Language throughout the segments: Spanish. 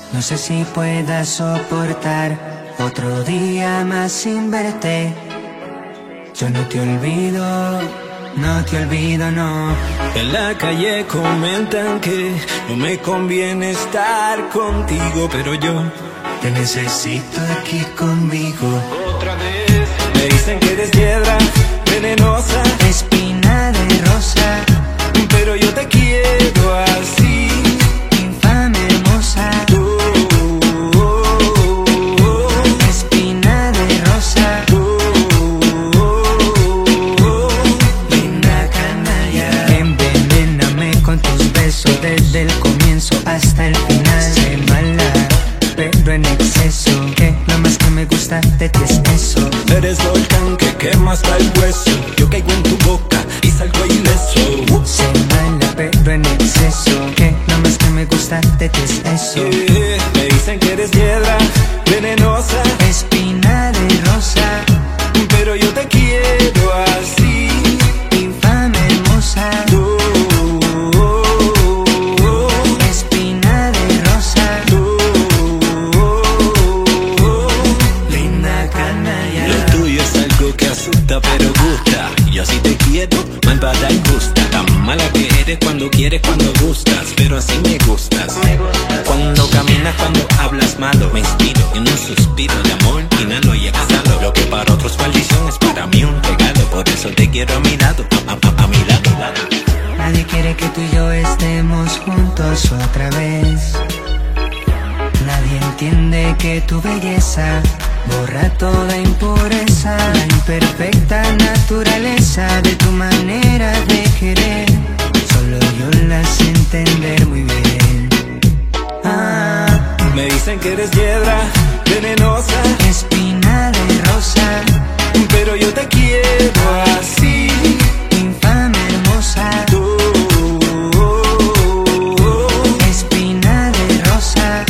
No sé si pueda soportar otro día más sin verte. Yo no te olvido, no te olvido, no. En la calle comentan que no me conviene estar contigo, pero yo te necesito aquí conmigo. Otra vez me dicen que eres piedra venenosa, espina de rosa, pero yo te quiero así, infame hermosa. Espina de rosa, linda canalla. Envenéname con tus besos desde el comienzo hasta el final. Sé mala, pero en exceso, que lo más que me gusta de ti es eso. Eres volcán que quema hasta el hueso. Yo caigo en tu boca y salgo ileso. Sé mala, pero en exceso, que lo más que me gusta de ti es eso. Me dicen que eres piedra venenosa, espina de rosa, pero yo te quiero así, infame hermosa. Espina de rosa, linda canalla. Lo tuyo es algo que asusta pero gusta. Yo así te quiero, malvada y justa. Tan mala que eres cuando quieres, cuando gustas, pero así me gustas. Cuando caminas, cuando hablas malo, me inspiro en un suspiro de amor, inhalo y exhalo. Lo que para otros maldición es para mí un regalo. Por eso te quiero a mi lado, a mi lado. Nadie quiere que tú y yo estemos juntos otra vez. Nadie entiende que tu belleza borra toda impureza, la imperfecta naturaleza de tu manera de querer. Solo yo la sé entender muy bien. Me dicen que eres piedra venenosa, espina de rosa, pero yo te quiero así, infame hermosa. Espina de rosa,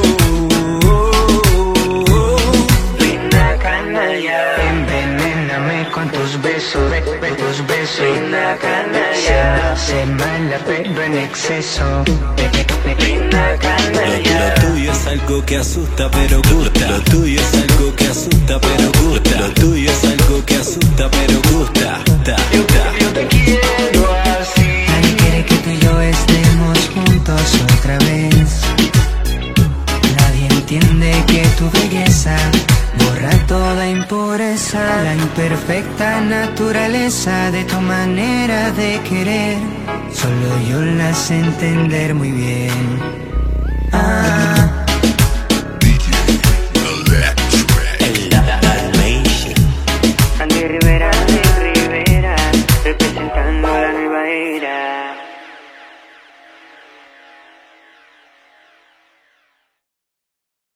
linda canalla. Envenéname con tus besos, linda canalla. Sé mala pero en exceso, linda canalla. Lo tuyo es algo que asusta pero gusta. Lo tuyo es algo que asusta pero gusta. Lo tuyo es algo que asusta pero gusta. Yo te quiero así. Nadie quiere que tú y yo estemos juntos otra vez. Nadie entiende que tu belleza borra toda impureza, la imperfecta naturaleza de tu manera de querer. Solo yo la sé entender muy bien.